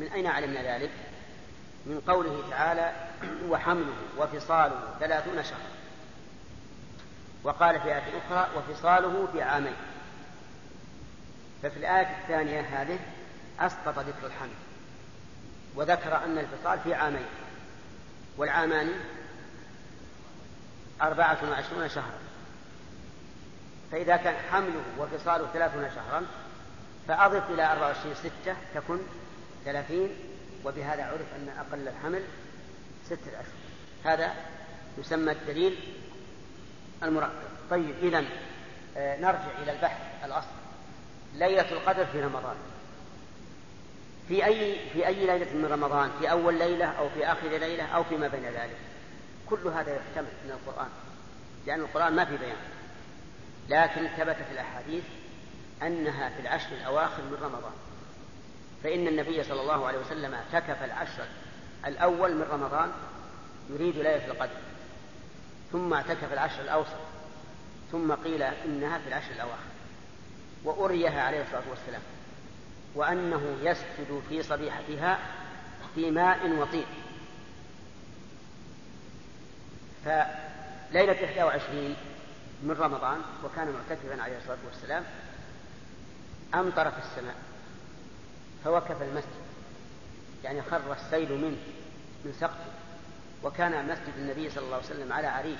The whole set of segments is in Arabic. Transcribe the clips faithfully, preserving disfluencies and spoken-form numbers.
من أين علمنا ذلك؟ من قوله تعالى وحمله وفصاله ثلاثون شهرا، وقال في آية أخرى وفصاله في عامين. ففي الآية الثانية هذه أسقط ذكر الحمل وذكر أن الفصال في عامين، والعامان أربعة وعشرون شهرا. فإذا كان حمله وفصاله ثلاثون شهرا فأضف إلى أربعة وعشرين ستة تكون ثلاثين، وبهذا عرف أن أقل الحمل ستة أشهر. هذا يسمى الدليل المركب. طيب إذن آه نرجع إلى البحث الأصل. ليلة القدر في رمضان في أي, في أي ليلة من رمضان؟ في أول ليلة أو في آخر ليلة أو فيما بين ذلك؟ كل هذا يحتمل من القرآن، لأن القرآن ما في بيان، لكن ثبت في الأحاديث أنها في العشر الأواخر من رمضان. فإن النبي صلى الله عليه وسلم اعتكف العشر الأول من رمضان يريد ليلة القدر، ثم اعتكف العشر الأوسط، ثم قيل إنها في العشر الأواخر، وأريها عليه الصلاة والسلام، وأنه يسجد في صبيحتها في ماء وطين. فليلة إحدى وعشرين من رمضان وكان معتكفا عليه الصلاة والسلام أمطر في السماء فوقف المسجد، يعني خر السيل منه من سقفه، وكان مسجد النبي صلى الله عليه وسلم على عريش،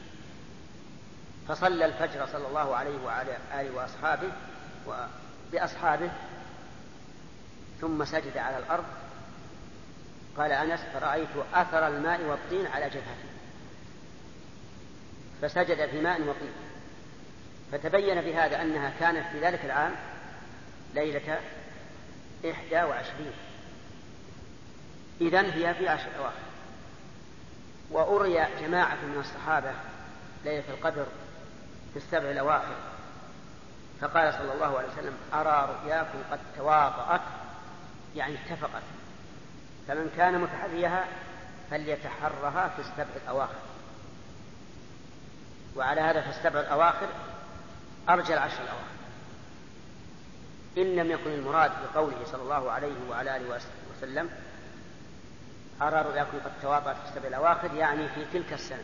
فصلى الفجر صلى الله عليه وعلى آله وأصحابه وبأصحابه ثم سجد على الأرض. قال أنس فرأيت أثر الماء والطين على جبهته، فسجد في ماء وطين، فتبين بهذا أنها كانت في ذلك العام ليلة إحدى وعشرين، إذن هي في عشر أواخر. وأري جماعة من الصحابة ليلة القدر في السبع الأواخر، فقال صلى الله عليه وسلم أرى رؤياكم قد تواطأت، يعني اتفقت، فمن كان متحريها فليتحرها في السبع الأواخر. وعلى هذا في السبع الأواخر أرجى العشر الأواخر، إن لم يكن المراد بقوله صلى الله عليه وعلى آله وسلم أرى رؤياكم قد تواطأت في السبع الأواخر يعني في تلك السنة،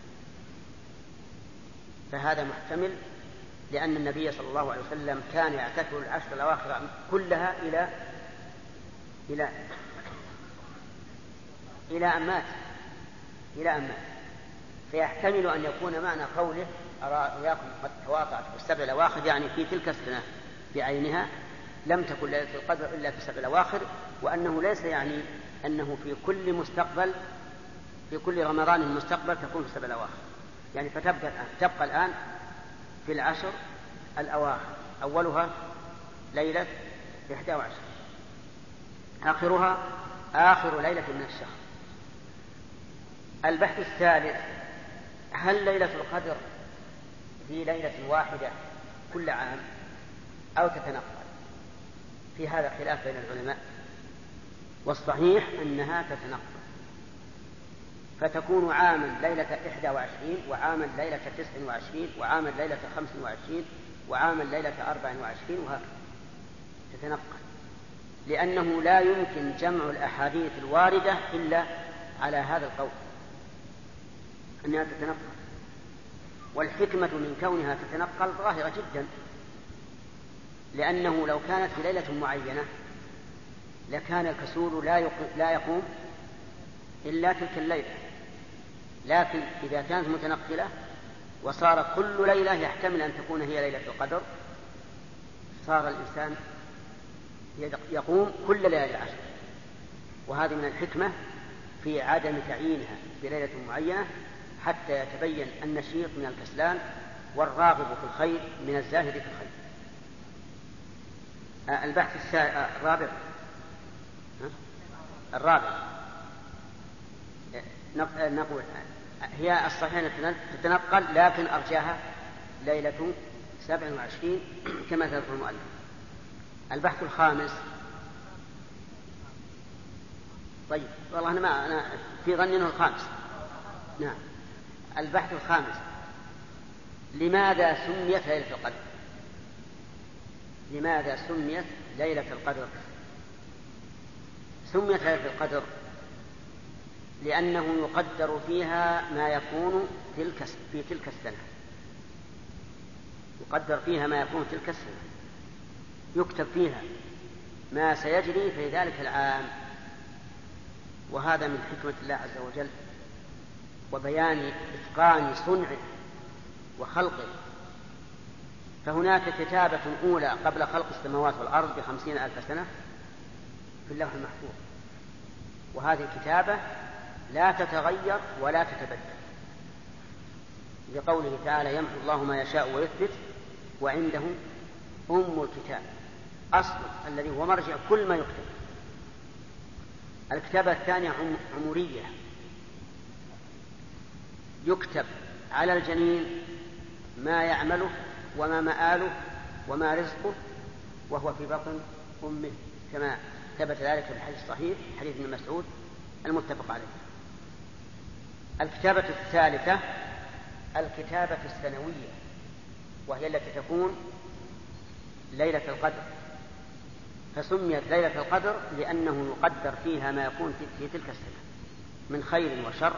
فهذا محتمل، لأن النبي صلى الله عليه وسلم كان يعتكف العشر الأواخر كلها إلى إلى إلى أن مات إلى أن مات فيحتمل أن يكون معنى قوله أرى رؤياكم قد تواطأت في السبع الأواخر يعني في تلك السنة بعينها لم تكن ليلة القدر إلا في السبع الأواخر، وأنه ليس يعني أنه في كل مستقبل في كل رمضان المستقبل تكون في السبع الأواخر، يعني فتبقى تبقى الآن في العشر الأواخر، أولها ليلة إحدى وعشر، آخرها آخر ليلة من الشهر. البحث الثالث: هل ليلة القدر في ليلة واحدة كل عام أو تتنقل؟ في هذا خلاف بين العلماء، والصحيح أنها تتنقل، فتكون عاما ليلة إحدى وعشرين، وعاما ليلة تسع وعشرين، وعاما ليلة خمس وعشرين، وعاما ليلة أربع وعشرين، وهكذا تتنقل، لأنه لا يمكن جمع الأحاديث الواردة إلا على هذا القول أنها تتنقل. والحكمة من كونها تتنقل ظاهرة جدا، لأنه لو كانت في ليلة معينة لكان الكسول لا يقوم إلا تلك الليلة، لكن إذا كانت متنقلة وصار كل ليلة يحتمل أن تكون هي ليلة القدر صار الإنسان يقوم كل ليلة العشر. وهذه من الحكمة في عدم تعيينها بليلة معينة حتى يتبين النشيط من الكسلان والراغب في الخير من الزاهد في الخير. آه البحث الرابع الرابع نقول هي الصحيح تتنقل، لكن أرجاها ليلة سبع وعشرين كما تذكر المؤلف. البحث الخامس: طيب والله أنا ما أنا في ظني أنه الخامس. نعم. البحث الخامس: لماذا سميت ليلة القدر؟ لماذا سميت ليلة القدر؟ سميت ليلة القدر لأنه يقدر فيها ما يكون تلك في تلك السنة، يقدر فيها ما يكون تلك السنة، يكتب فيها ما سيجري في ذلك العام. وهذا من حكمة الله عز وجل وبيان إتقان صنعه وخلقه. فهناك كتابة أولى قبل خلق السماوات والأرض بخمسين ألف سنة في اللوح المحفوظ، وهذه الكتابة لا تتغير ولا تتبدل، لقوله تعالى يمحو الله ما يشاء ويثبت وعنده أم الكتاب، أصل الذي هو مرجع كل ما يكتب. الكتابة الثانية عمرية، يكتب على الجنين ما يعمله وما مآله وما رزقه وهو في بطن أمه، كما ثبت ذلك في الحديث الصحيح حديث ابن مسعود المتفق عليه. الكتابة الثالثة الكتابة السنوية، وهي التي تكون ليلة القدر، فسميت ليلة القدر لأنه يقدر فيها ما يكون في تلك السنة من خير وشر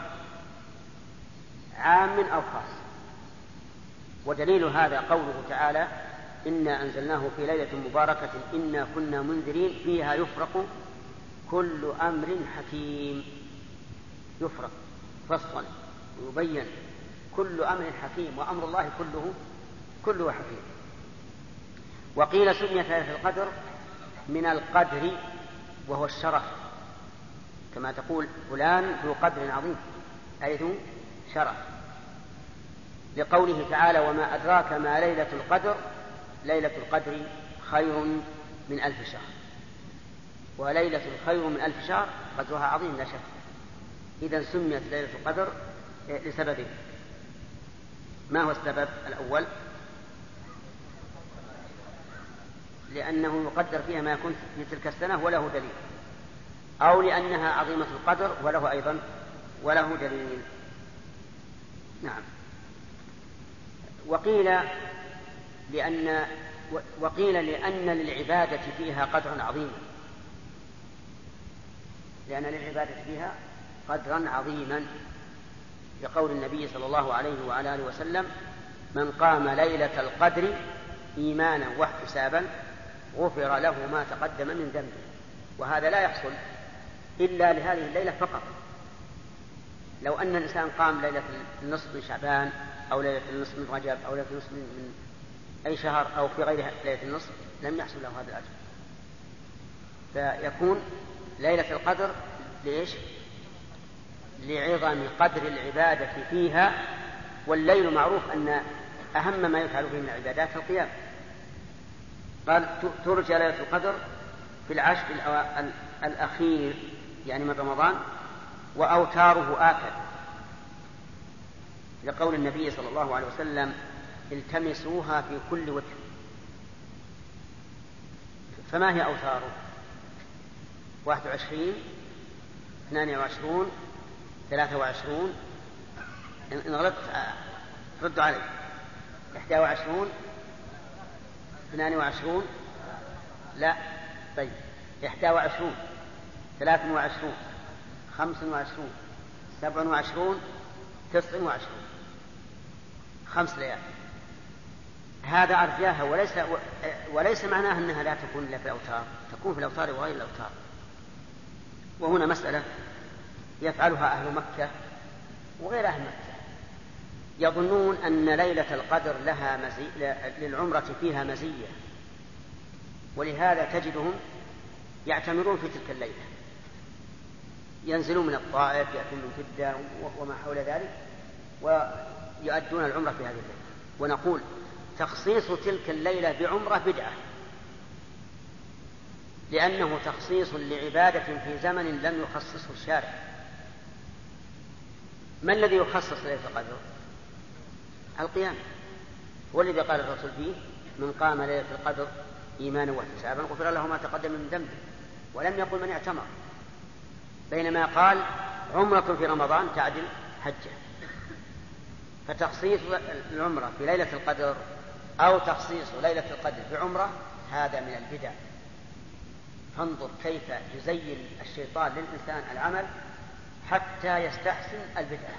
عام أو خاص. ودليل هذا قوله تعالى إنا أنزلناه في ليلة مباركة إنا كنا منذرين فيها يفرق كل أمر حكيم. يفرق فصلا ويبين كل أمر حكيم، وأمر الله كله كله حكيم. وقيل سميت ليلة القدر من القدر وهو الشرف، كما تقول فلان ذو قدر عظيم أي ذو شرف، لقوله تعالى وما أدراك ما ليلة القدر ليلة القدر خير من ألف شهر. وليلة خير من ألف شهر قدرها عظيم لا شك. إذن سميت ليلة القدر لسببين. ما هو السبب الأول؟ لأنه يقدر فيها ما يكون في تلك السنة وله دليل، أو لأنها عظيمة القدر وله أيضا وله دليل. نعم. وقيل لأن وقيل لأن للعبادة فيها قدرا عظيما، لأن للعبادة فيها قدرا عظيما، لقول النبي صلى الله عليه وعلى آله وسلم من قام ليلة القدر إيمانا واحتسابا غفر له ما تقدم من ذنبه. وهذا لا يحصل إلا لهذه الليلة فقط. لو أن الإنسان قام ليلة النصف من شعبان أو ليلة النصف من رجب أو ليلة النصف من أي شهر أو في غير ليلة النصف لم يحصل له هذا الأجر. فيكون ليلة القدر ليش؟ لعظم قدر العبادة فيها. والليل معروف أن أهم ما يفعل فيه من العبادات القيام. قال ترجى ليلة القدر في العشر الأخير يعني من رمضان وأوتاره آكد، لقول النبي صلى الله عليه وسلم التمسوها في كل وتر. فما هي أوتاره؟ واحد وعشرين، اثنان وعشرون، ثلاثة وعشرون، إن غلطت ردوا علي. إحدى وعشرون، اثنان وعشرون، لا طيب إحدى وعشرون، ثلاث وعشرون، خمس وعشرون، سبع وعشرون، تسع وعشرون، خمس ليال. هذا أرجاها، وليس وليس معناه أنها لا تكون إلا في الأوتار، تكون في الأوتار وغير الأوتار. وهنا مسألة يفعلها أهل مكة وغير أهل مكة، يظنون أن ليلة القدر لها مزي... للعمرة فيها مزية، ولهذا تجدهم يعتمرون في تلك الليلة، ينزلون من الطائف، يأتون من جدة وما حول ذلك، ويؤدون العمرة في هذه الليلة. ونقول تخصيص تلك الليلة بعمرة بدعة، لأنه تخصيص لعبادة في زمن لم يخصصه الشارع. ما الذي يخصص ليلة القدر؟ القيام، والذي قال الرسول فيه من قام ليلة القدر إيمانا واحتسابا غفر له ما تقدم من ذنبه، ولم يقل من اعتمر، بينما قال عمرة في رمضان تعدل حجة. فتخصيص العمرة في ليلة القدر أو تخصيص ليلة القدر بعمرة هذا من البدع. فانظر كيف يزين الشيطان للإنسان العمل حتى يستحسن البدعة.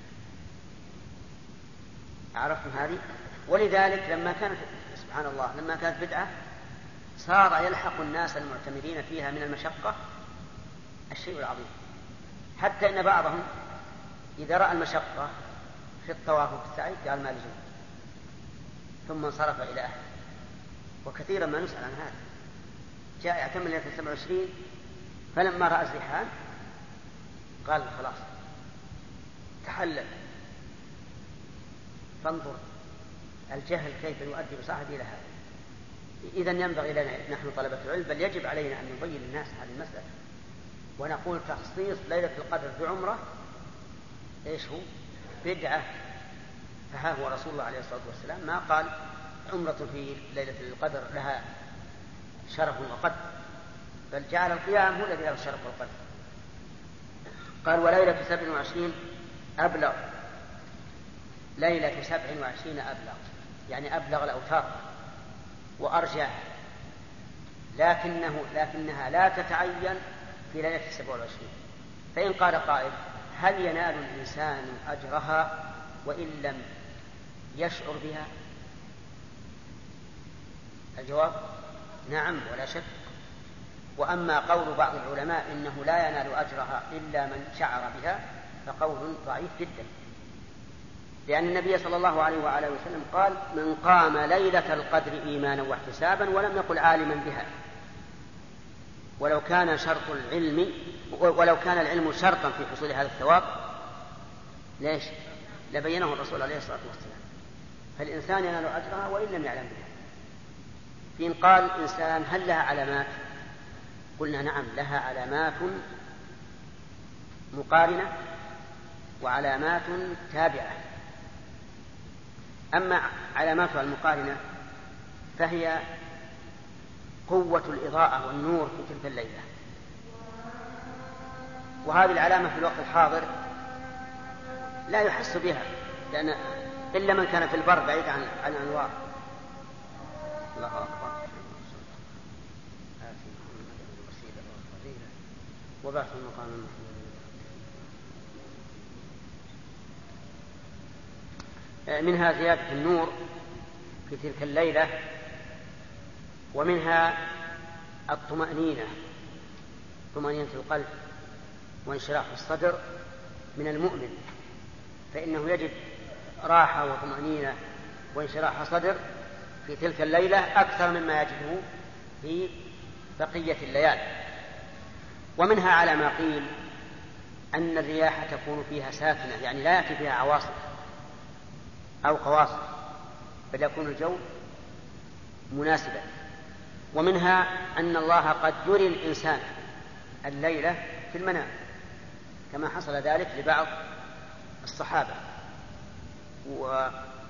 عرفتم هذه؟ ولذلك لما كانت سبحان الله لما كانت بدعة صار يلحق الناس المعتمدين فيها من المشقة الشيء العظيم، حتى إن بعضهم إذا رأى المشقة في الطواف وفي السعي قال ما لزوم، ثم انصرف إلى أهله. وكثيرا ما نسأل عن هذا، جاء يعتمر ليلة السبع والعشرين فلما رأى الزحام قال خلاص تحلل. فانظر الجهل كيف يؤدي بصاحبه إلى هذا. إذن ينبغي لنا نحن طلبة العلم بل يجب علينا أن نبين للناس هذه المسألة، ونقول تخصيص ليلة القدر بعمرة إيش هو؟ بدعة. فها هو رسول الله عليه الصلاة والسلام ما قال عمرة في ليلة القدر لها شرف وقدر، بل جعل القيام هو الذي له الشرف والقدر. قال وليلة سبع وعشرين أبلغ، ليلة سبع وعشرين أبلغ يعني أبلغ الأوتار وأرجع، لكنه لكنها لا تتعين في ليلة السبع والعشرين. فإن قال قائل هل ينال الإنسان أجرها وإن لم يشعر بها؟ الجواب نعم ولا شك. وأما قول بعض العلماء إنه لا ينال أجرها إلا من شعر بها فقول ضعيف جدا، لأن النبي صلى الله عليه وآله وسلم قال من قام ليلة القدر إيمانا واحتسابا، ولم يقل عالما بها. ولو كان شرط العلم ولو كان العلم شرطا في حصول هذا الثواب ليش لبينه الرسول عليه الصلاة والسلام. فالإنسان ينال أجرها وإن لم يعلم بها. فإن قال إنسان هل لها علامات؟ قلنا نعم لها علامات مقارنة وعلامات تابعة. أما علاماتها المقارنة فهي قوة الإضاءة والنور في تلك الليلة، وهذه العلامة في الوقت الحاضر لا يحس بها، لأن إلا من كان في البر بعيد عن عن الأنوار. الله أكبر. وبعث المقام المحمود. منها زيادة النور في تلك الليلة، ومنها الطمأنينة، طمأنينة القلب وانشراح الصدر من المؤمن، فإنه يجد راحة وطمأنينة وانشراح صدر في تلك الليلة أكثر مما يجده في بقية الليالي. ومنها على ما قيل أن الرياح تكون فيها ساكنة، يعني لا يأتي فيها عواصف أو قواصف، بل يكون الجو مناسبا. ومنها أن الله قد يري الإنسان الليلة في المنام، كما حصل ذلك لبعض الصحابة. و...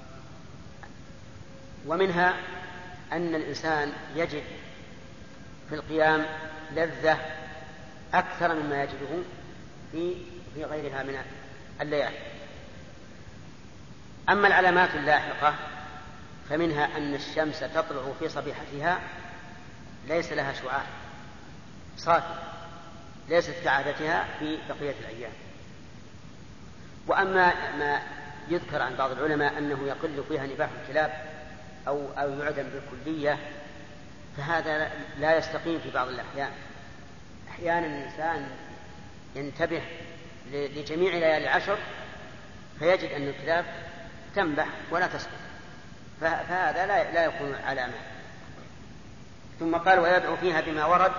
ومنها أن الإنسان يجد في القيام لذة أكثر مما يجده في في غيرها من الليالي. أما العلامات اللاحقة فمنها أن الشمس تطلع في صبيحتها ليس لها شعاع صافي، ليست كعادتها في بقية الأيام. وأما ما يذكر عن بعض العلماء أنه يقل فيها نباح الكلاب أو أو يعدم بالكلية، فهذا لا يستقيم في بعض الأحيان. أحيانا الإنسان ينتبه لجميع ليالي العشر فيجد أن الكلاب تنبح ولا تسقط، فهذا لا لا يكون علامة. ثم قال ويدعو فيها بما ورد،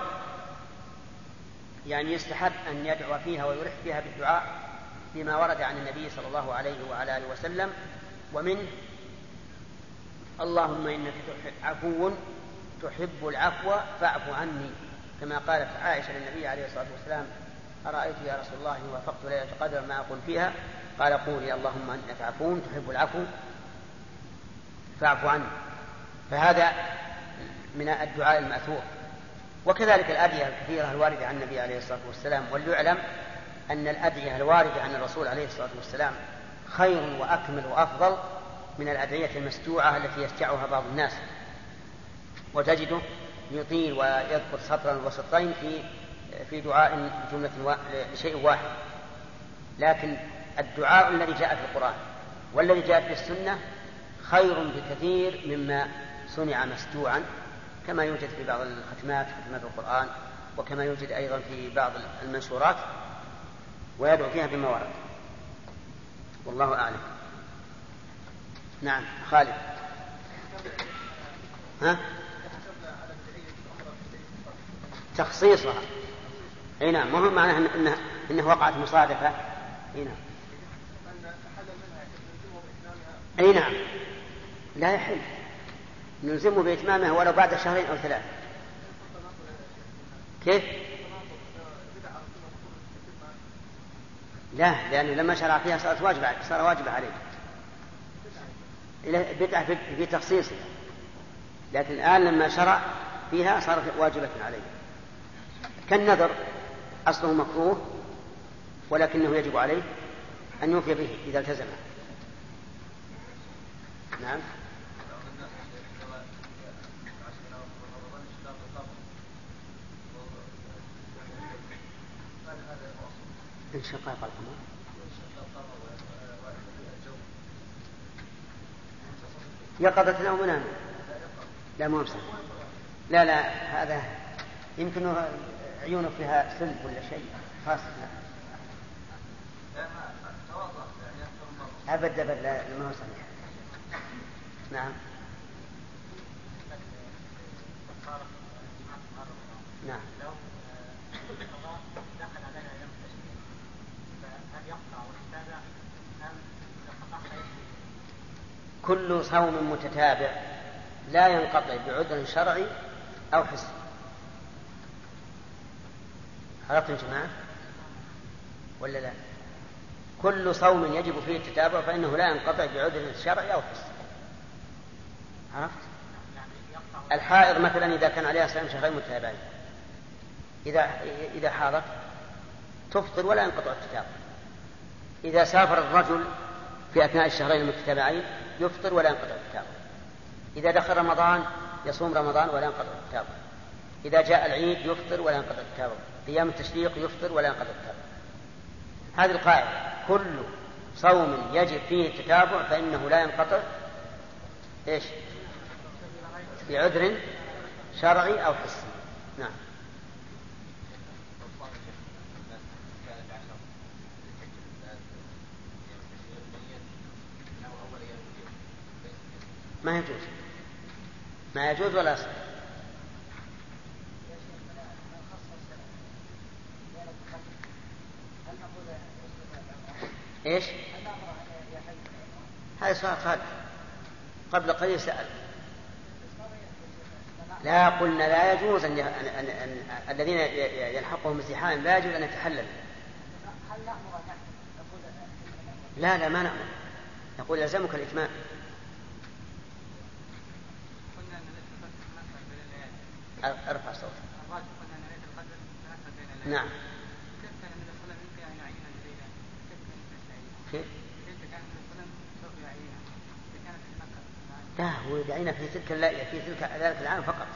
يعني يستحب أن يدعو فيها ويرح فيها بالدعاء بما ورد عن النبي صلى الله عليه وعلى آله وسلم. ومن اللهم إنك عفو تحب العفو فاعف عني، كما قالت عائشة للنبي عليه الصلاة والسلام أرأيت يا رسول الله وافقت ليلة القدر ما أقول فيها؟ قال قولي اللهم إنك عفو تحب العفو فاعف عني. فهذا من الدعاء المأثور. وكذلك الأدعية الكثيرة الواردة عن النبي عليه الصلاة والسلام. وليعلم أن الأدعية الواردة عن الرسول عليه الصلاة والسلام خير وأكمل وأفضل من الأدعية المستوعة التي يستعها بعض الناس، وتجده يطيل ويذكر سطرا وسطرين في في دعاء جملة شيء واحد، لكن الدعاء الذي جاء في القرآن والذي جاء في السنة خير بكثير مما صنع مسجوعا، كما يوجد في بعض الختمات ختمات القرآن، وكما يوجد أيضا في بعض المنشورات ويدعو فيها بما ورد. والله أعلم. نعم خالد. ها؟ تخصيصها. اي نعم، ما هو معناه إنه, إنه وقعت مصادفة. اي نعم. اي نعم، لا يحل نلزمه بإتمامها ولو بعد شهرين أو ثلاثة. كيف؟ لا، لأنه لما شرع فيها صارت واجبة، صار واجبة عليه بدعة في تخصيصها، لكن الآن لما شرع فيها صارت واجبة عليه. كالنذر أصله مكروه ولكنه يجب عليه أن يوفي به إذا التزم. نعم. انشقاق القمر. يقظة أو منام؟ لا مو بصح. لا لا، هذا يمكن عيونه فيها سلب ولا شيء خاص. أبدا أبدا ما هو صحيح. نعم. نعم. كل صوم متتابع لا ينقطع بعذر شرعي أو حسي. عرفتم يا جماعة ولا لا؟ كل صوم يجب فيه التتابع فإنه لا ينقطع بعذر شرعي أو حسي. عرفت؟ الحائض مثلا إذا كان عليها صيام شهرين متتابعين، إذا إذا حاضت تفطر ولا ينقطع التتابع. إذا سافر الرجل في أثناء الشهرين المتتابعين يفطر ولا ينقطع التتابع. إذا دخل رمضان يصوم رمضان ولا ينقطع التتابع. إذا جاء العيد يفطر ولا ينقطع التتابع. أيام التشريق يفطر ولا ينقطع التتابع. هذه القاعدة، كل صوم يجب فيه التتابع فإنه لا ينقطع إيش؟ بعذر شرعي أو حسي. نعم. ما يجوز، ما يجوز ولا يصح. ايش؟ هذا سؤال خالد قبل قليل سأل. لا قلنا لا يجوز أن, أن, أن, أن الذين يلحقهم امتحان لا يجوز أن يتحلل. لا لا ما نأمر، نقول يلزمك الإتمام. ارفع صوتك. نعم. كيف؟ لا هو يدعينا في تلك في تلك ذلك العام فقط،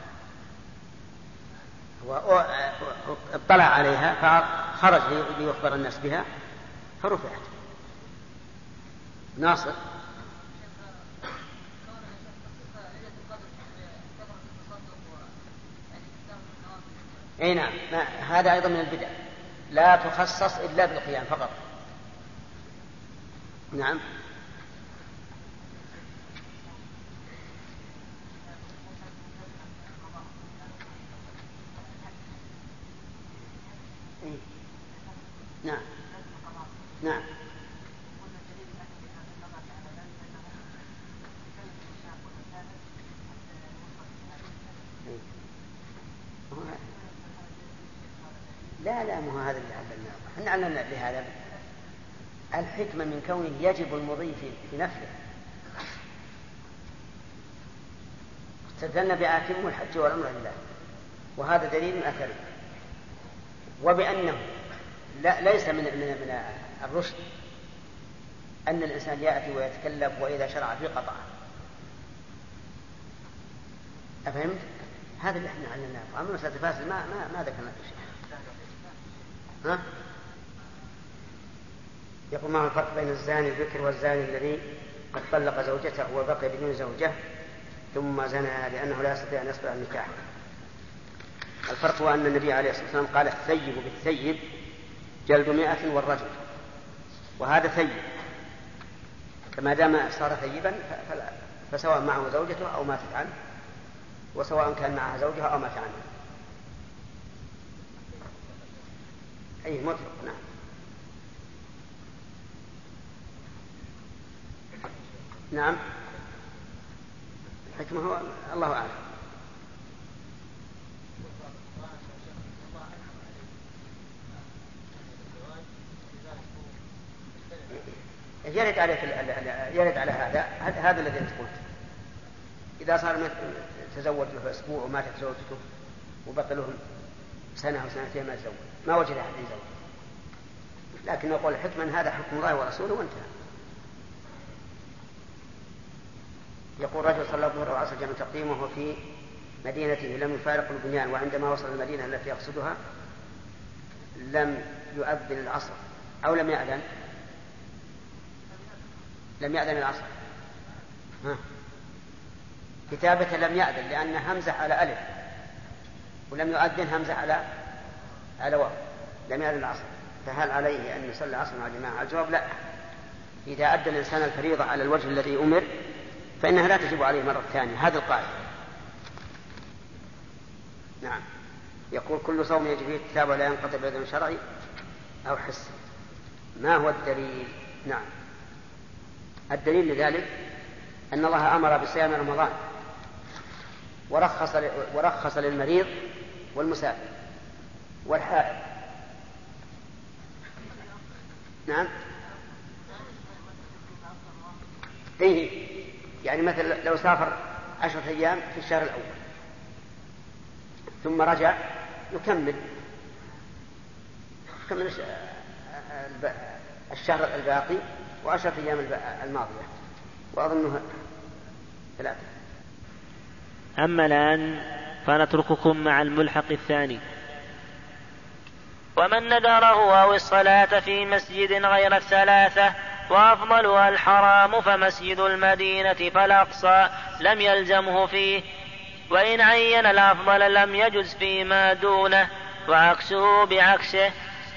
واطلع عليها فخرج ليخبر الناس بها فرفعت. ناصر. اي نعم، هذا ايضا من البدع، لا تخصص الا بالقيام فقط. نعم. نعم. نعم. لا لا مو هذا اللي علمناه، احنا علمنا لهذا الحكمة من كونه يجب المضي في نفله. استدلنا بآتم الحج والعمرة لله، وهذا دليل أثري. وبأنه لا ليس من من من الرشد أن الإنسان يأتي ويتكلف وإذا شرع في قطعه. أفهمت؟ هذا اللي احنا علمناه. أما مسألة الفاسد ما ما ما ذكرنا في شيء. ها؟ يقول ما هو الفرق بين الزاني البكر والزاني الذي قد طلق زوجته وبقي بدون زوجة ثم زنى لأنه لا يستطيع أن يصبر على النكاح؟ الفرق هو أن النبي عليه الصلاة والسلام قال الثيب بالثيب جلد مئة والرجل، وهذا ثيب، فما دام صار ثيبا فسواء معه زوجته أو ماتت عنه، وسواء كان معها زوجها أو مات عنها. أي مطلق. نعم. نعم. الحكمة هو الله أعلم. يرد عليك يرد على هذا هذا الذي انت قلت. إذا صار تزوج له أسبوع وماتت زوجته وبقي له سنة أو سنتين ما يتزوج، ما وجد أحد يتزوج، لكن نقول الحكمة أن هذا حكم الله ورسوله وانتهى. يقول رجل صلى الظهر والعصر جمع تقديم وهو في مدينته لم يفارق البنيان، وعندما وصل المدينة التي يقصدها لم يؤذن العصر أو لم يأذن لم يأذن العصر. ها. كتابة لم يأذن لأن همزة على ألف، ولم يؤذن همزة على على واو، لم يأذن العصر. فهل عليه أن يصلي العصر مع جماعة؟ الجواب لا. إذا أدى الإنسان الفريضة على الوجه الذي أمر فإنها لا تجب عليه مرة ثانية. هذا القاعدة. نعم. يقول كل صوم يجب فيه الكتاب ولا ينقطع بإذن شرعي أو حسي، ما هو الدليل؟ نعم. الدليل لذلك أن الله أمر بصيام رمضان ورخص ورخص للمريض والمسافر والحائض. نعم. إيه، يعني مثلا لو سافر عشرة أيام في الشهر الأول ثم رجع يكمل يكمل الشهر الباقي وعشرة أيام الماضية، وأظنها ثلاثة. أما الآن فنترككم مع الملحق الثاني. ومن ندره أو الصلاة في مسجد غير الثلاثة وأفضلها الحرام فمسجد المدينة فالأقصى لم يلزمه فيه، وإن عين الأفضل لم يجز فيما دونه، وعكسه بعكسه.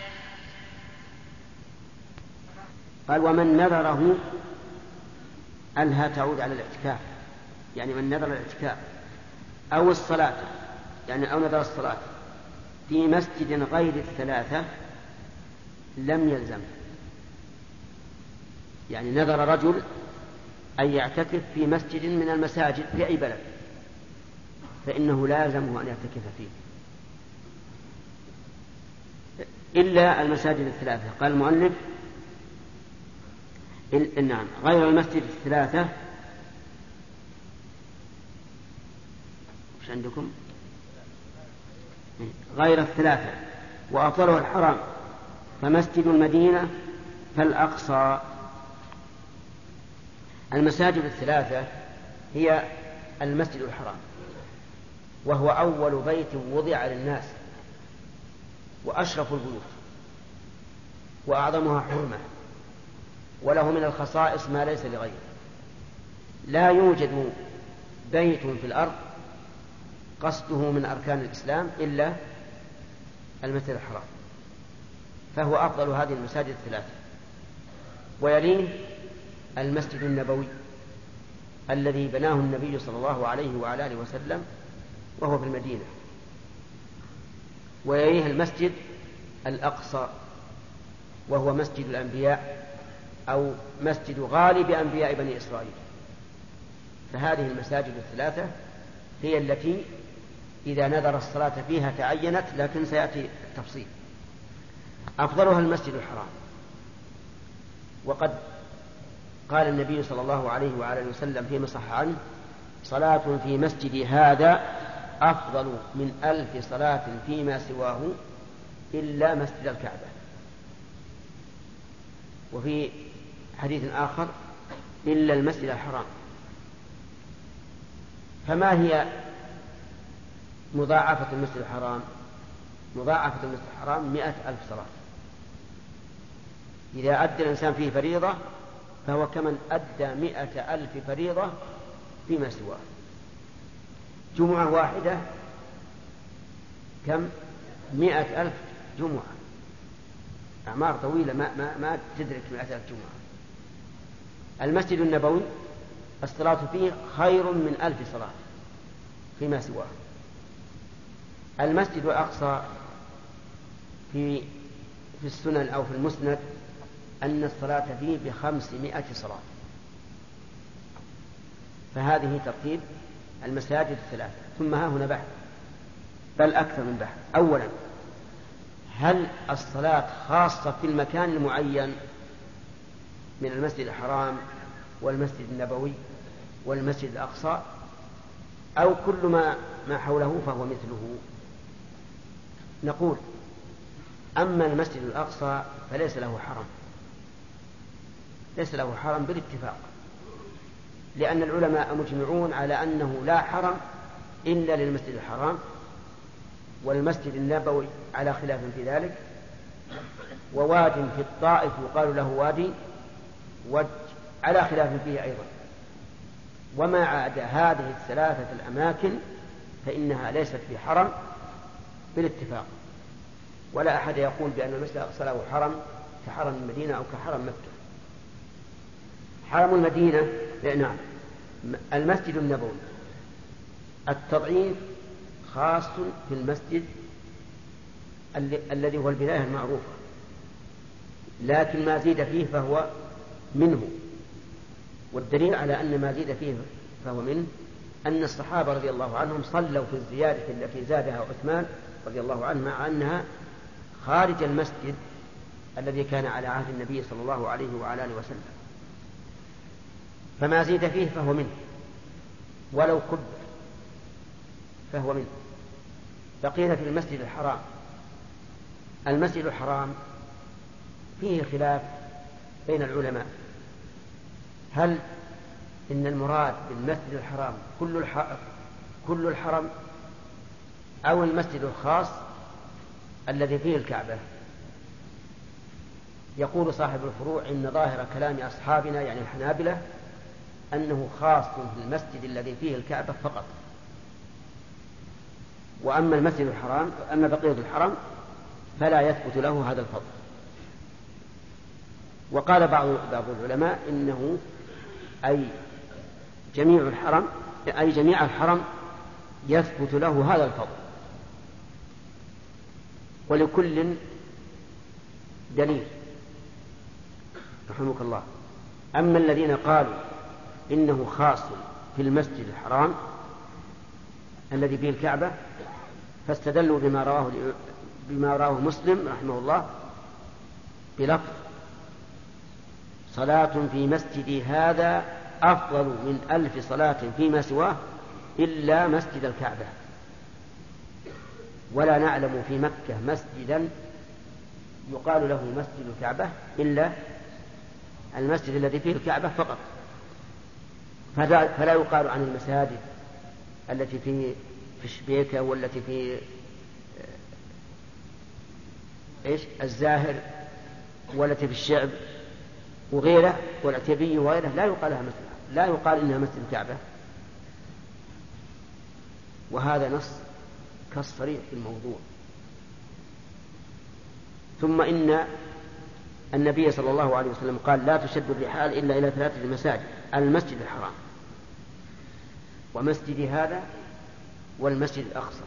قال ومن نذره أنها تعود على الاعتكاف، يعني من نذر الاعتكاف أو الصلاة، يعني أو نذر الصلاة في مسجد غير الثلاثة لم يلزم. يعني نذر رجل أن يعتكف في مسجد من المساجد في أي بلد، فإنه لازمه أن يعتكف فيه إلا المساجد الثلاثة. قال المؤلف نعم غير المسجد الثلاثة. وش عندكم؟ غير الثلاثة وأفضله الحرام فمسجد المدينة فالأقصى. المساجد الثلاثة هي المسجد الحرام، وهو أول بيت وضع للناس وأشرف البيوت وأعظمها حرمة، وله من الخصائص ما ليس لغيره. لا يوجد بيت في الأرض قصده من أركان الإسلام إلا المسجد الحرام، فهو أفضل هذه المساجد الثلاثة. ويليه المسجد النبوي الذي بناه النبي صلى الله عليه وعلى آله وسلم وهو في المدينة. ويليه المسجد الأقصى وهو مسجد الأنبياء أو مسجد غالب أنبياء بني إسرائيل. فهذه المساجد الثلاثة هي التي إذا نذر الصلاة فيها تعينت، لكن سيأتي التفصيل. أفضلها المسجد الحرام، وقد قال النبي صلى الله عليه وعلى وسلم فيما صح عنه صلاة في مسجد هذا أفضل من ألف صلاة فيما سواه إلا مسجد الكعبة. وفي حديث آخر إلا المسجد الحرام. فما هي مضاعفة المسجد الحرام مضاعفة المسجد الحرام مئة ألف صلاة. إذا أدى الإنسان فيه فريضة فهو كمن أدى مئة ألف فريضة فيما سواه. جمعة واحدة كم؟ مئة ألف جمعة. أعمار طويلة ما, ما, ما تدرك مئة ألف جمعة. المسجد النبوي الصلاة فيه خير من ألف صلاة فيما سواه. المسجد الأقصى في في السنن أو في المسند أن الصلاة فيه بخمسمائة صلاة. فهذه ترتيب المساجد الثلاثة. ثم ها هنا بحث، بل أكثر من بحث. أولا، هل الصلاة خاصة في المكان المعين من المسجد الحرام والمسجد النبوي والمسجد الأقصى، أو كل ما ما حوله فهو مثله؟ نقول أما المسجد الأقصى فليس له حرم، ليس له حرم بالاتفاق، لأن العلماء مجمعون على أنه لا حرم إلا للمسجد الحرام، والمسجد النبوي على خلاف في ذلك، وواد في الطائف يقال له وادي وج على خلاف فيه أيضا. وما عدا هذه الثلاثة الأماكن فإنها ليست في حرم بالاتفاق، ولا أحد يقول بأن المسجد الأقصى له حرم كحرم المدينة أو كحرم مكة. حرم المدينة، نعم، المسجد النبوي التضعيف خاص في المسجد الذي هو البداية المعروفة، لكن ما زيد فيه فهو منه. والدليل على أن ما زيد فيه فهو منه أن الصحابة رضي الله عنهم صلوا في الزيادة التي زادها عثمان رضي الله عنه، مع أنها خارج المسجد الذي كان على عهد النبي صلى الله عليه وعلى آله وسلم. فما زيد فيه فهو منه، ولو كبر فهو منه. بقينا في المسجد الحرام. المسجد الحرام فيه خلاف بين العلماء، هل إن المراد بالمسجد الحرام كل الحرم, كل الحرم أو المسجد الخاص الذي فيه الكعبة؟ يقول صاحب الفروع إن ظاهر كلام أصحابنا يعني الحنابلة أنه خاص في المسجد الذي فيه الكعبة فقط، وأما المسجد الحرام أما بقية الحرم فلا يثبت له هذا الفضل. وقال بعض بعض العلماء إنه أي جميع الحرم أي جميع الحرم يثبت له هذا الفضل، ولكل دليل رحمك الله. أما الذين قالوا إنه خاص في المسجد الحرام الذي فيه الكعبة فاستدلوا بما رواه بما رواه مسلم رحمه الله بلفظ صلاة في مسجدي هذا أفضل من ألف صلاة فيما سواه إلا مسجد الكعبة. ولا نعلم في مكة مسجدا يقال له مسجد الكعبة إلا المسجد الذي فيه الكعبة فقط. فلا يقال عن المساجد التي في في الشبيكة والتي في إيش الزاهر والتي في الشعب وغيره والعتيبي وغيره لا يقال لها مسجد، لا يقال إنها مسجد الكعبة. وهذا نص كالصريح في الموضوع. ثم إن النبي صلى الله عليه وسلم قال لا تشد الرحال إلا إلى ثلاثة مساجد: المسجد الحرام ومسجد هذا والمسجد الأقصى.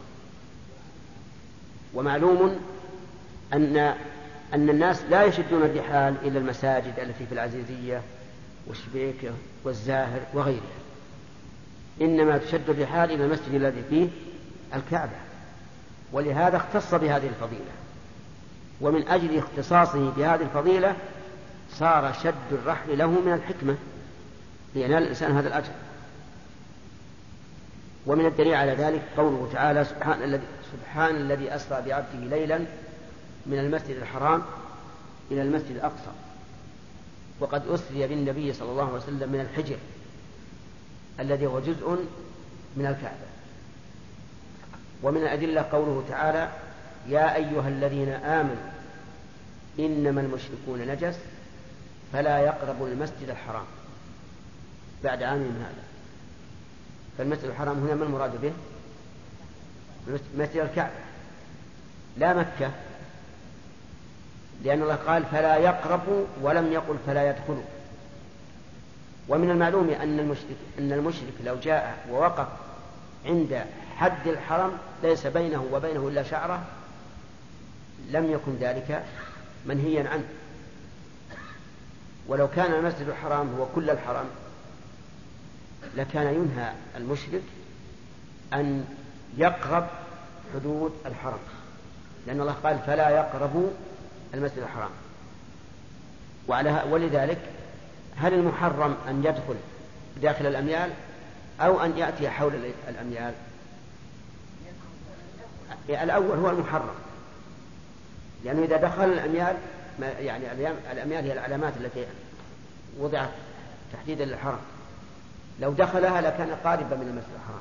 ومعلوم أن أن الناس لا يشدون الرحال إلى المساجد التي في العزيزية والشبيكة والزاهر وغيرها، إنما تشد الرحال إلى المسجد الذي فيه الكعبة، ولهذا اختص بهذه الفضيلة. ومن أجل اختصاصه بهذه الفضيلة صار شد الرحل له من الحكمة لينال الإنسان هذا الأجر. ومن الدليل على ذلك قوله تعالى: سبحان الذي سبحان الذي أسرى بعبده ليلا من المسجد الحرام إلى المسجد الأقصى. وقد أسري بالنبي صلى الله عليه وسلم من الحجر الذي هو جزء من الكعبة. ومن الأدلة قوله تعالى يا أيها الذين آمنوا إنما المشركون نجس فلا يقربوا المسجد الحرام بعد عامهم هذا. فالمسجد الحرام هنا ما المراد به؟ مسجد الكعبة لا مكة، لأن الله قال فلا يقربوا ولم يقل فلا يدخلوا. ومن المعلوم أن المشرك, أن المشرك لو جاء ووقف عند حد الحرم ليس بينه وبينه إلا شعرة لم يكن ذلك منهيا عنه. ولو كان المسجد الحرام هو كل الحرم لكان ينهى المشرك أن يقرب حدود الحرم، لأن الله قال فلا يقربوا المسجد الحرام. وعلى ولذلك هل المحرم أن يدخل داخل الأميال أو أن يأتي حول الأميال؟ الأول هو المحرم، لأنه إذا دخل الأميال يعني الأميال هي العلامات التي وضعت تحديدا للحرم، لو دخلها لكان قاربا من المسجد الحرام.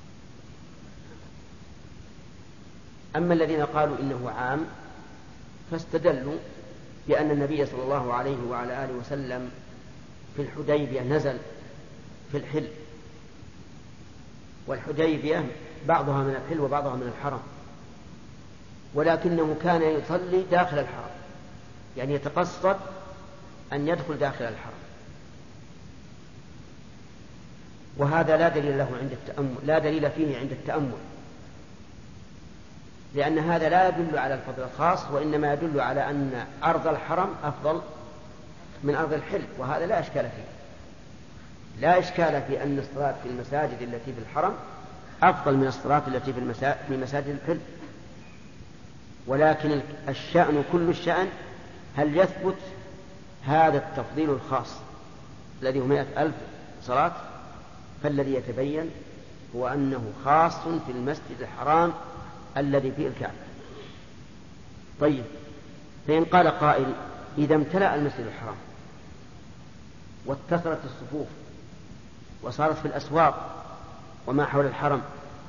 أما الذين قالوا إنه عام فاستدلوا بأن النبي صلى الله عليه وعلى آله وسلم في الحديبية نزل في الحل، والحديبية بعضها من الحل وبعضها من الحرم، ولكنه كان يصلي داخل الحرم، يعني يتقصد أن يدخل داخل الحرم. وهذا لا دليل له عند التأمل، لا دليل فيه عند التأمل، لأن هذا لا يدل على الفضل الخاص، وإنما يدل على أن أرض الحرم أفضل من أرض الحل، وهذا لا إشكال فيه. لا إشكال في أن الصلاة في المساجد التي في الحرم أفضل من الصلاة التي في مساجد الحل، ولكن الشأن كل الشأن هل يثبت هذا التفضيل الخاص الذي هو مئة ألف صلاة؟ فالذي يتبين هو أنه خاص في المسجد الحرام الذي فيه الكعبة. طيب، فإن قال قائل إذا امتلأ المسجد الحرام واتصلت الصفوف وصارت في الأسواق وما حول الحرم،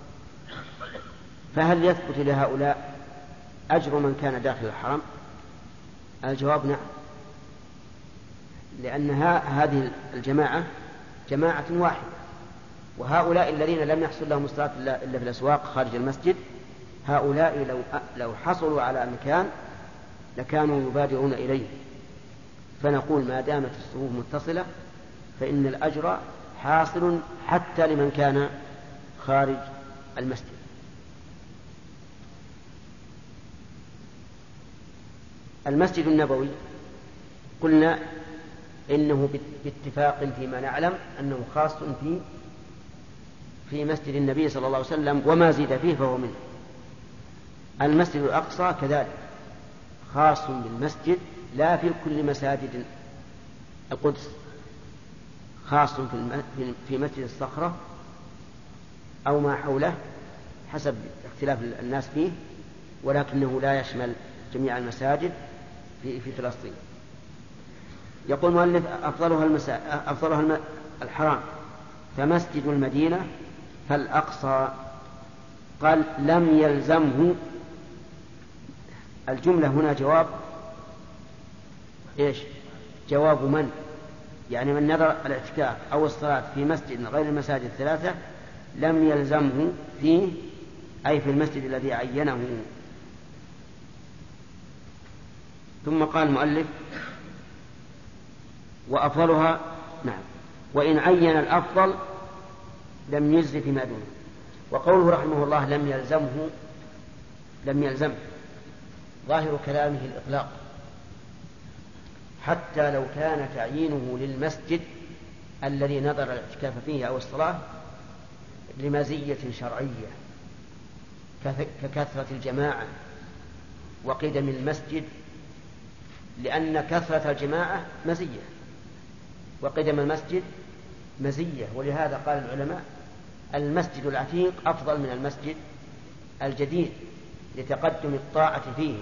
فهل يثبت لهؤلاء أجر من كان داخل الحرم؟ الجواب نعم، لأن هذه الجماعة جماعة واحدة، وهؤلاء الذين لم يحصل لهم الصلاة إلا في الأسواق خارج المسجد، هؤلاء لو لو حصلوا على مكان لكانوا يبادرون إليه. فنقول ما دامت الصفوف متصلة فإن الأجر حاصل حتى لمن كان خارج المسجد. المسجد النبوي قلنا إنه باتفاق فيما نعلم أنه خاص في في مسجد النبي صلى الله عليه وسلم، وما زيد فيه فهو منه. المسجد الأقصى كذلك خاص بالمسجد، لا في كل مساجد القدس، خاص في مسجد الصخرة أو ما حوله حسب اختلاف الناس فيه، ولكنه لا يشمل جميع المساجد في في فلسطين. يقول المؤلف أفضلها, المسا... أفضلها الحرام، فمسجد المدينة فالأقصى. قال لم يلزمه. الجملة هنا جواب إيش؟ جواب من؟ يعني من نذر الاعتكاف أو الصلاة في مسجد غير المساجد الثلاثة لم يلزمه فيه، أي في المسجد الذي عينه. ثم قال المؤلف وأفضلها نعم، وإن عين الأفضل لم يجز فيما دونه. وقوله رحمه الله لم يلزمه لم يلزم ظاهر كلامه الإطلاق، حتى لو كان تعيينه للمسجد الذي نظر الاعتكاف فيه أو الصلاة لمزية شرعية ككثرة الجماعة وقدم المسجد، لأن كثرة الجماعة مزية وقدم المسجد مزية. ولهذا قال العلماء المسجد العتيق أفضل من المسجد الجديد لتقدم الطاعة فيه.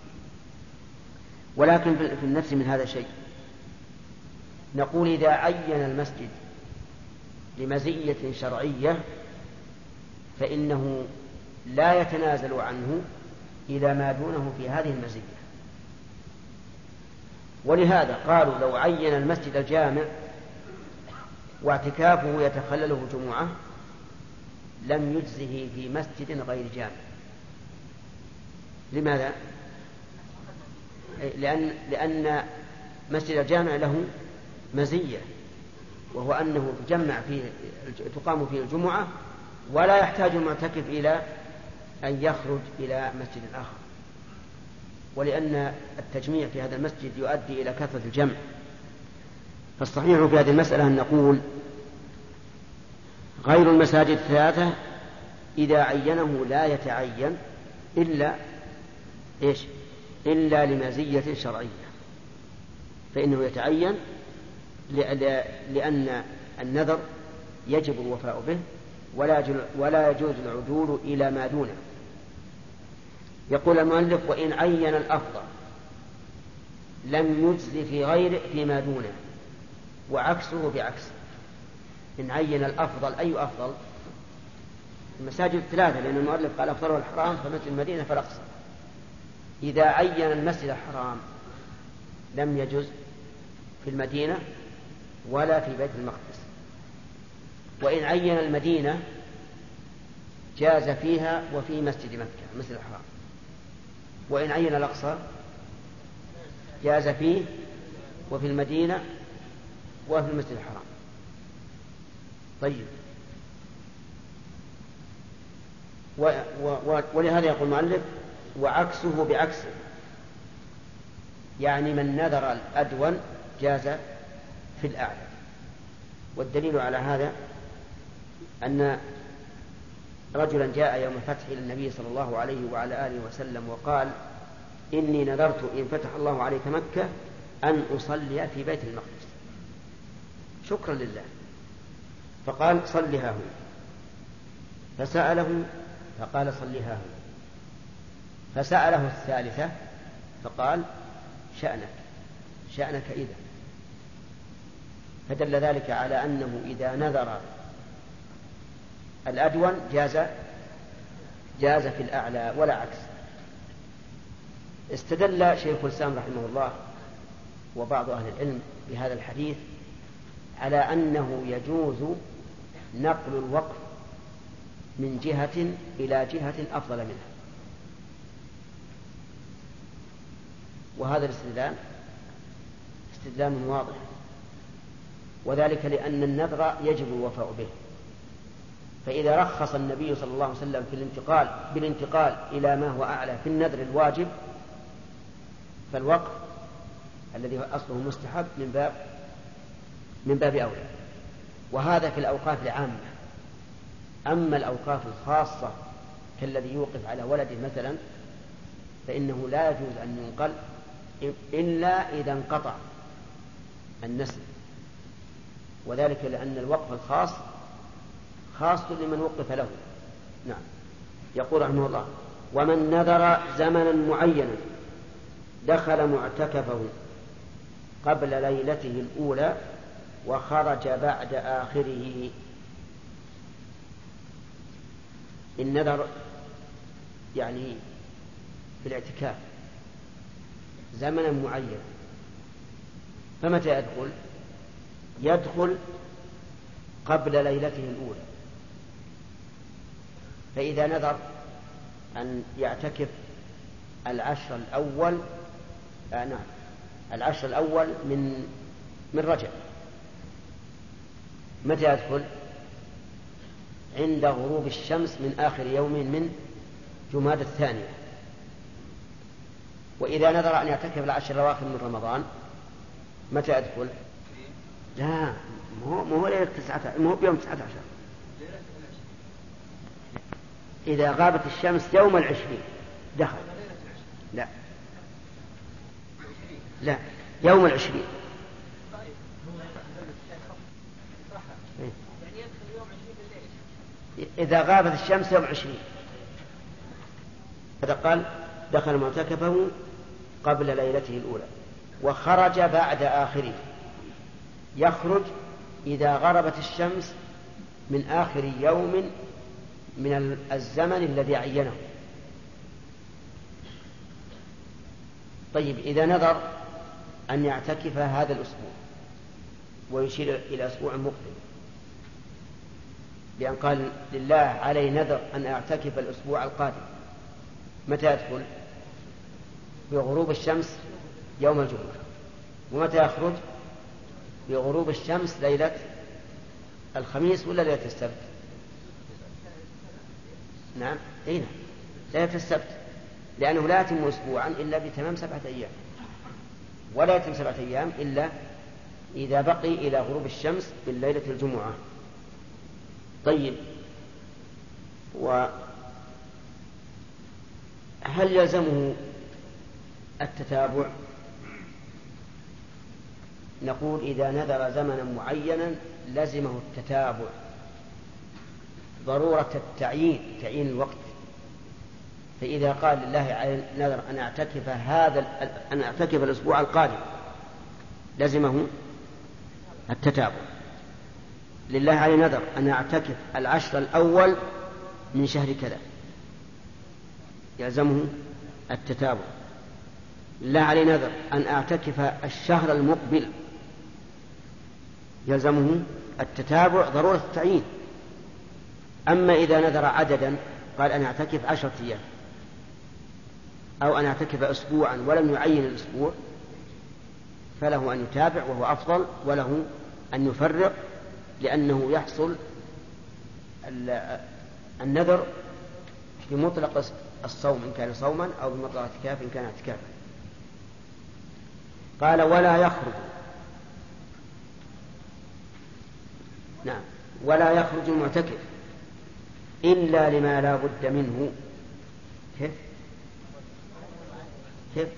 ولكن في النفس من هذا شيء، نقول إذا عين المسجد لمزية شرعية فإنه لا يتنازل عنه إلى ما دونه في هذه المزية. ولهذا قالوا لو عين المسجد الجامع واعتكافه يتخلله جمعة لم يجزه في مسجد غير جامع. لماذا؟ لأن, لأن مسجد الجامع له مزية، وهو أنه تجمع فيه تقام فيه الجمعة ولا يحتاج المعتكف إلى أن يخرج إلى مسجد آخر، ولأن التجميع في هذا المسجد يؤدي إلى كثرة الجمع. فالصحيح في هذه المسألة أن نقول غير المساجد الثلاثة إذا عينه لا يتعين إلا إيش؟ إلا لمزية شرعية، فإنه يتعين لأن النذر يجب الوفاء به ولا يجوز العدول إلى ما دونه. يقول المؤلف وإن عين الأفضل لم يجز في غيره فيما دونه، وعكسه بعكس. إن عين الأفضل، أي أفضل؟ المساجد الثلاثة، لأن المؤلف قال أفضل الحرام فمسجد المدينة فالأقصى. إذا عين المسجد الحرام لم يجز في المدينة ولا في بيت المقدس. وإن عين المدينة جاز فيها وفي مسجد مكة مسجد الحرام. وإن عين الأقصى جاز فيه وفي المدينة وفي المسجد الحرام. طيب، و و ولهذا يقول المؤلف وعكسه بعكسه، يعني من نذر الأدون جاز في الأعلى. والدليل على هذا أن رجلا جاء يوم الفتح إلى النبي صلى الله عليه وعلى آله وسلم وقال إني نذرت إن فتح الله عليك مكة أن أصلي في بيت المقدس شكرا لله، فقال صلها هنا. فسأله فقال صلها هنا. فسأله الثالثة فقال شأنك شأنك إذا. فدل ذلك على أنه إذا نذر الأدون جاز جاز في الأعلى ولا عكس. استدل شيخ الإسلام رحمه الله وبعض أهل العلم بهذا الحديث على أنه يجوز نقل الوقف من جهة إلى جهة أفضل منها، وهذا الاستدلال استدلال واضح، وذلك لأن النذر يجب الوفاء به. فإذا رخص النبي صلى الله عليه وسلم في الانتقال بالانتقال إلى ما هو أعلى في النذر الواجب، فالوقف الذي أصله مستحب من باب من باب أولى. وهذا في الأوقاف العامة. أما الأوقاف الخاصة كالذي يوقف على ولده مثلا فإنه لا يجوز أن ينقل إلا إذا انقطع النسل، وذلك لأن الوقف الخاص خاص لمن وقف له. نعم. يقول رحمه الله ومن نذر زمنا معينا دخل معتكفه قبل ليلته الأولى وخرج بعد آخره. النذر يعني في الاعتكاف زمنا معين، فمتى يدخل؟ يدخل قبل ليلته الأولى. فإذا نذر أن يعتكف العشر الأول آه نعم العشر الأول من من رجب، متى يدخل؟ عند غروب الشمس من آخر يوم من جمادى الثانية. وإذا نذر أن يعتكف العشر الأواخر من رمضان متى يدخل؟ لا، مو مو ليلة تسعة، مو بيوم تسعة عشر. إذا غابت الشمس يوم العشرين دخل. لا لا يوم العشرين. إذا غابت الشمس يوم عشرين هذا قال دخل معتكفه قبل ليلته الأولى وخرج بعد آخره. يخرج إذا غربت الشمس من آخر يوم من الزمن الذي عينه. طيب إذا نذر أن يعتكف هذا الأسبوع ويشير إلى أسبوع مقبل، لأن قال لله علي نذر أن أعتكف الأسبوع القادم، متى يدخل؟ بغروب الشمس يوم الجمعة. ومتى يخرج؟ بغروب الشمس ليلة الخميس ولا ليلة السبت؟ نعم أين ليلة السبت، لأنه لا يتم أسبوعا إلا بتمام سبعة أيام، ولا يتم سبعة أيام إلا إذا بقي إلى غروب الشمس من ليلة الجمعة. طيب، وهل يلزمه التتابع؟ نقول إذا نذر زمنا معينا لزمه التتابع، ضرورة التعيين، تعيين الوقت. فإذا قال لله علي نذر أن أعتكف هذا أن أعتكف الأسبوع القادم لزمه التتابع. لله علي نذر أن أعتكف العشر الأول من شهر كذا يلزمه التتابع. لله علي نذر أن أعتكف الشهر المقبل يلزمه التتابع، ضرورة التعيين. أما إذا نذر عددا، قال أن أعتكف عشرة أيام أو أن أعتكف أسبوعا ولم يعين الأسبوع، فله أن يتابع وهو أفضل، وله أن يفرق، لأنه يحصل النذر بمطلق الصوم إن كان صوما، أو بمطلق اعتكاف إن كان اعتكافا. قال ولا يخرج، نعم، ولا يخرج المعتكف إلا لما لا بد منه. كيف كيف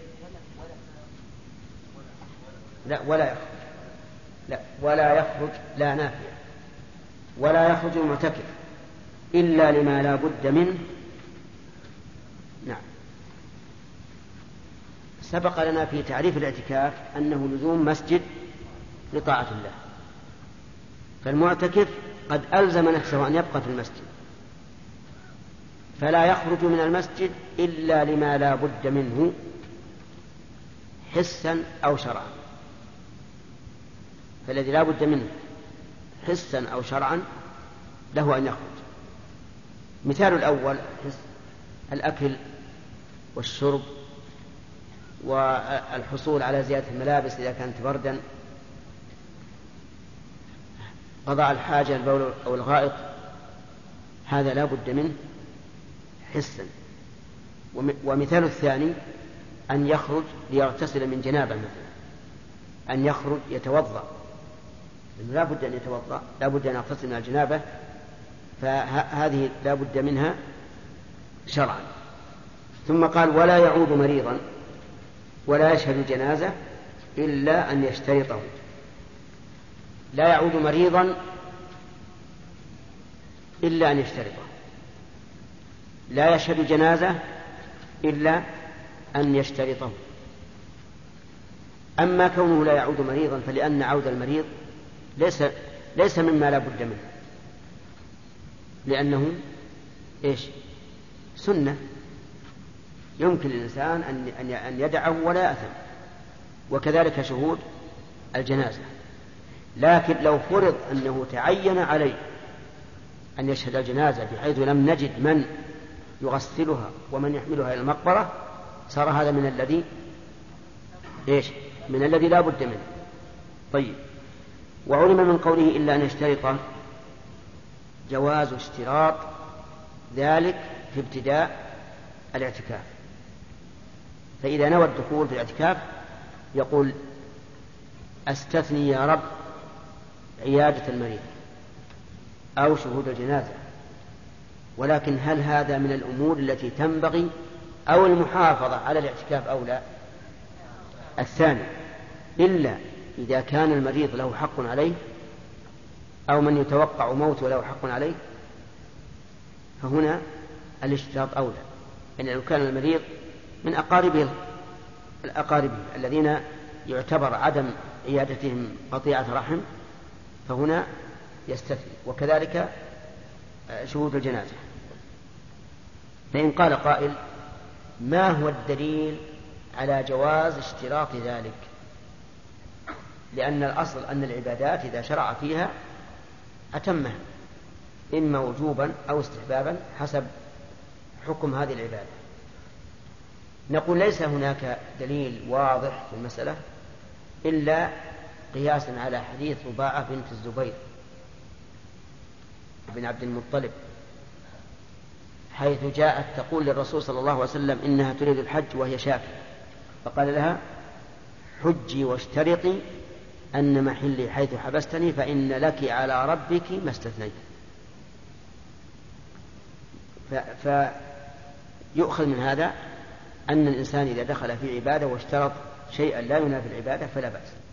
لا ولا يخرج لا ولا يخرج لا نافية، ولا يخرج المعتكف إلا لما لا بد منه. نعم، سبق لنا في تعريف الاعتكاف أنه لزوم مسجد لطاعة الله، فالمعتكف قد ألزم نفسه أن يبقى في المسجد، فلا يخرج من المسجد إلا لما لا بد منه حسا أو شرعا. فالذي لا بد منه حسا أو شرعا له أن يخرج. مثال الأول الأكل والشرب والحصول على زيادة الملابس إذا كانت بردا، قضاء الحاجة البول أو الغائط، هذا لا بد منه حسا. ومثال الثاني أن يخرج ليغتسل من جنابه مثلا، أن يخرج يتوضأ، لا بد أن يتوضأ، لا بد أن يغتسل من الجنابة، فهذه لا بد منها شرعا. ثم قال ولا يعود مريضا ولا يشهد جنازة إلا أن يشترطه. لا يعود مريضا إلا أن يشترطه، لا يشهد جنازة إلا أن يشترطه. أما كونه لا يعود مريضا فلأن عود المريض ليس ليس مما لا بد منه، لأنه إيش؟ سنة، يمكن الإنسان أن أن يدعه ولا يأثم، وكذلك شهود الجنازة. لكن لو فرض أنه تعين عليه أن يشهد الجنازة بحيث لم نجد من يغسلها ومن يحملها إلى المقبرة، صار هذا من الذي إيش؟ من الذي لا بد منه. طيب، وعلم من قوله إلا أن يشترط جواز اشتراط ذلك في ابتداء الاعتكاف. فإذا نوى الدخول في الاعتكاف يقول أستثني يا رب عيادة المريض أو شهود الجنازة. ولكن هل هذا من الأمور التي تنبغي أو المحافظة على الاعتكاف أو لا؟ الثاني، إلا إذا كان المريض له حق عليه أو من يتوقع موته له حق عليه، فهنا الاشتراط أولى. يعني لو كان المريض من أقاربه الأقارب الذين يعتبر عدم عيادتهم قطيعة رحم، فهنا يستثني. وكذلك شهود الجنازة. فإن قال قائل ما هو الدليل على جواز اشتراط ذلك؟ لأن الأصل أن العبادات إذا شرع فيها أتمها إما وجوبا أو استحبابا حسب حكم هذه العبادة. نقول ليس هناك دليل واضح في المسألة إلا قياسا على حديث رباعة بنت الزبير بن عبد المطلب، حيث جاءت تقول للرسول صلى الله عليه وسلم إنها تريد الحج وهي شاكية، فقال لها حجي واشترطي أن محلي حيث حبستني فإن لك على ربك ما استثنيت. فيؤخذ من هذا أن الإنسان إذا دخل في عبادة واشترط شيئا لا ينافي العبادة فلا بأس.